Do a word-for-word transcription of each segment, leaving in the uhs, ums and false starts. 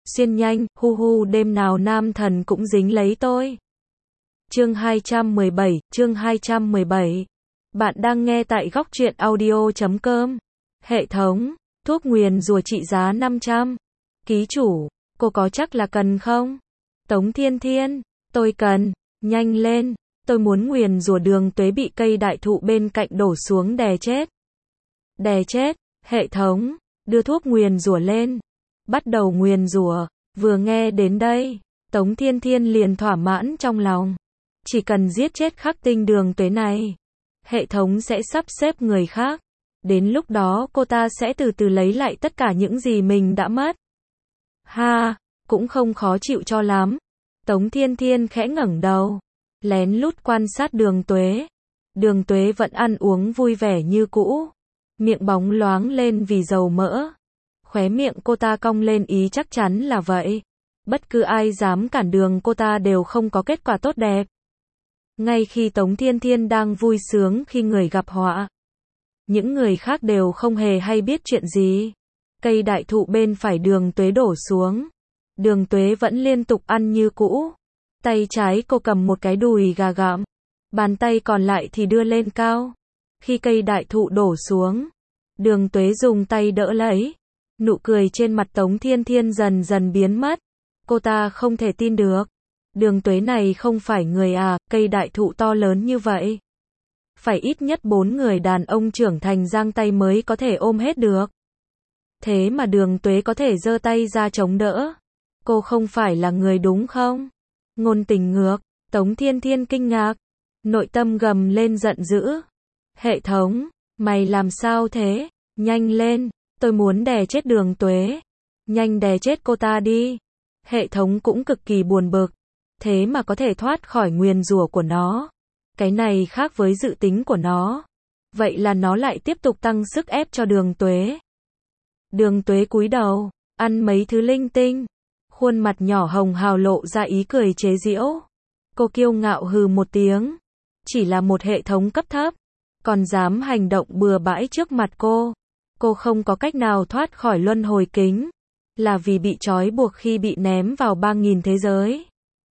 xuyên nhanh, hu hu đêm nào nam thần cũng dính lấy tôi. Chương hai trăm mười bảy, chương hai trăm mười bảy. Bạn đang nghe tại góc truyện audio chấm com. Hệ thống, thuốc nguyền rủa trị giá năm trăm. Ký chủ, cô có chắc là cần không? Tống Thiên Thiên, tôi cần, nhanh lên, tôi muốn nguyền rủa Đường Tuế bị cây đại thụ bên cạnh đổ xuống đè chết. Đè chết, hệ thống, đưa thuốc nguyền rủa lên. Bắt đầu nguyền rủa. Vừa nghe đến đây, Tống Thiên Thiên liền thỏa mãn trong lòng. Chỉ cần giết chết khắc tinh Đường Tuế này, hệ thống sẽ sắp xếp người khác. Đến lúc đó cô ta sẽ từ từ lấy lại tất cả những gì mình đã mất. Ha, cũng không khó chịu cho lắm. Tống Thiên Thiên khẽ ngẩng đầu, lén lút quan sát Đường Tuế. Đường Tuế vẫn ăn uống vui vẻ như cũ, miệng bóng loáng lên vì dầu mỡ. Khóe miệng cô ta cong lên ý chắc chắn là vậy. Bất cứ ai dám cản đường cô ta đều không có kết quả tốt đẹp. Ngay khi Tống Thiên Thiên đang vui sướng khi người gặp họa, những người khác đều không hề hay biết chuyện gì. Cây đại thụ bên phải Đường Tuế đổ xuống. Đường Tuế vẫn liên tục ăn như cũ. Tay trái cô cầm một cái đùi gà gặm, bàn tay còn lại thì đưa lên cao. Khi cây đại thụ đổ xuống, Đường Tuế dùng tay đỡ lấy. Nụ cười trên mặt Tống Thiên Thiên dần dần biến mất. Cô ta không thể tin được. Đường Tuế này không phải người à, cây đại thụ to lớn như vậy. Phải ít nhất bốn người đàn ông trưởng thành giang tay mới có thể ôm hết được. Thế mà Đường Tuế có thể giơ tay ra chống đỡ. Cô không phải là người đúng không? Ngôn tình ngược, Tống Thiên Thiên kinh ngạc. Nội tâm gầm lên giận dữ. Hệ thống, mày làm sao thế? Nhanh lên, tôi muốn đè chết Đường Tuế. Nhanh đè chết cô ta đi. Hệ thống cũng cực kỳ buồn bực. Thế mà có thể thoát khỏi nguyền rủa của nó. Cái này khác với dự tính của nó. Vậy là nó lại tiếp tục tăng sức ép cho Đường Tuế. Đường Tuế cúi đầu, ăn mấy thứ linh tinh. Khuôn mặt nhỏ hồng hào lộ ra ý cười chế giễu. Cô kiêu ngạo hừ một tiếng. Chỉ là một hệ thống cấp thấp, còn dám hành động bừa bãi trước mặt cô. Cô không có cách nào thoát khỏi luân hồi kính. Là vì bị trói buộc khi bị ném vào ba nghìn thế giới.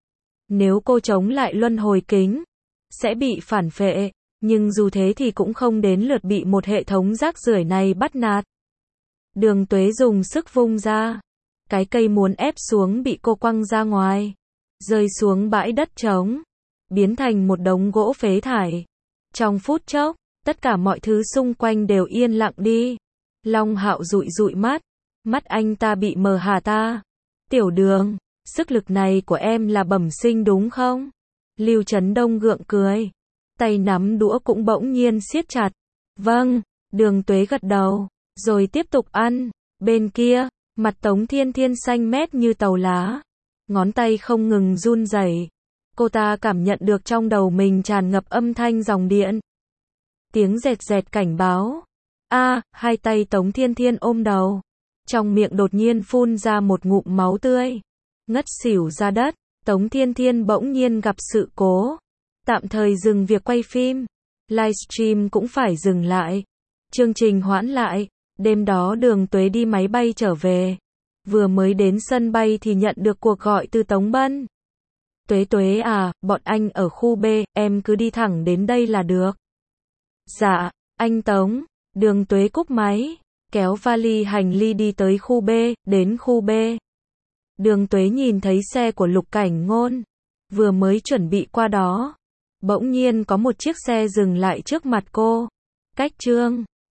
Nếu cô chống lại luân hồi kính, sẽ bị phản phệ. Nhưng dù thế thì cũng không đến lượt bị một hệ thống rác rưởi này bắt nạt. Đường Tuế dùng sức vung ra. Cái cây muốn ép xuống bị cô quăng ra ngoài. Rơi xuống bãi đất trống. Biến thành một đống gỗ phế thải. Trong phút chốc, tất cả mọi thứ xung quanh đều yên lặng đi. Long Hạo dụi dụi mắt. Mắt anh ta bị mờ hả ta? Tiểu Đường, sức lực này của em là bẩm sinh đúng không? Lưu Chấn Đông gượng cười. Tay nắm đũa cũng bỗng nhiên siết chặt. Vâng, Đường Tuế gật đầu, rồi tiếp tục ăn. Bên kia, mặt Tống Thiên Thiên xanh mét như tàu lá. Ngón tay không ngừng run rẩy. Cô ta cảm nhận được trong đầu mình tràn ngập âm thanh dòng điện. Tiếng rẹt rẹt cảnh báo. A, hai tay Tống Thiên Thiên ôm đầu. Trong miệng đột nhiên phun ra một ngụm máu tươi. Ngất xỉu ra đất. Tống Thiên Thiên bỗng nhiên gặp sự cố. Tạm thời dừng việc quay phim. Livestream cũng phải dừng lại. Chương trình hoãn lại. Đêm đó Đường Tuế đi máy bay trở về. Vừa mới đến sân bay thì nhận được cuộc gọi từ Tống Bân. Tuế Tuế à, bọn anh ở khu B, em cứ đi thẳng đến đây là được. Dạ, anh Tống. Đường Tuế cúp máy, kéo vali hành lý đi tới khu B, đến khu B. Đường Tuế nhìn thấy xe của Lục Cảnh Ngôn. Vừa mới chuẩn bị qua đó. Bỗng nhiên có một chiếc xe dừng lại trước mặt cô. Cách Trương,